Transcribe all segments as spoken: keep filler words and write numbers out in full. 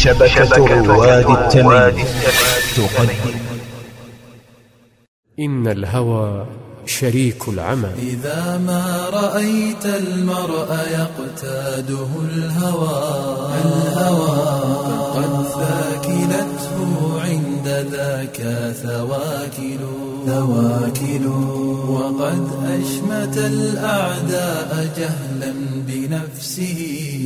شبكة رواد التمييز تقدم. إن الهوى شريك العمى. إذا ما رأيت المرء يقتاده الهوى الهوى فقد ثاكلته عند ذاك ثواكل ثواكل وقد أشمت الأعداء جهلا بنفسه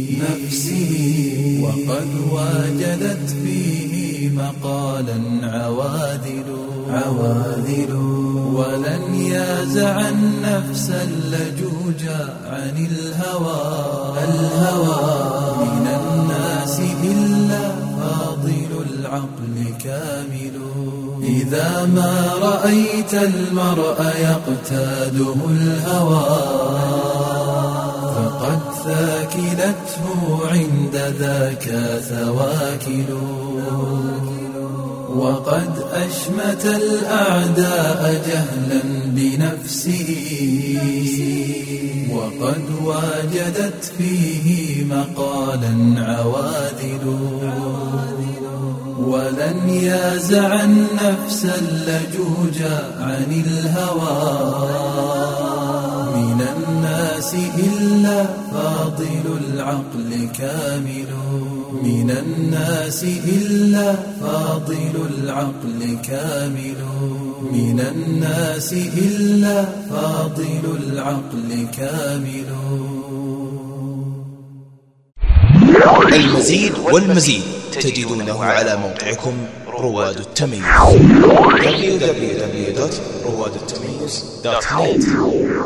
نفسه وقد واجدت فيه مقالا عواذل عواذل ولن يازع النفس اللجوج عن الهوى الهوى من الناس إلا فاضل العقل كامل. إذا ما رأيت المرء يقتاده الهوى فقد ثاكلته عند ذاك ثواكل وقد أشمت الأعداء جهلا بنفسه وقد واجدت فيه مقالا عواذل ولن يازع النفس اللجوج عن الهوى من الناس إلا فاضل العقل كامل من الناس إلا فاضل العقل كامل من الناس إلا فاضل العقل كامل. المزيد والمزيد تجدونه على موقعكم رواد التمييز دبليو دبليو دبليو دوت رواد التمييز دوت نت.